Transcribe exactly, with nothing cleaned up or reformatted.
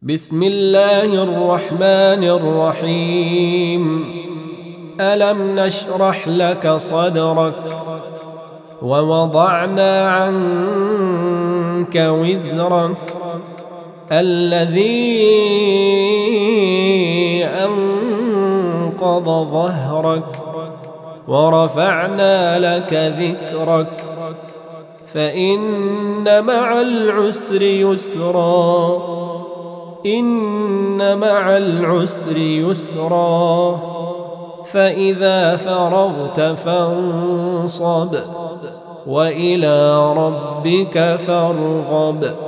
بسم الله الرحمن الرحيم. ألم نشرح لك صدرك ووضعنا عنك وزرك الذي أنقض ظهرك ورفعنا لك ذكرك فإن مع العسر يسرا إن مع العسر يسرا فإذا فرغت فانصب وإلى ربك فارغب.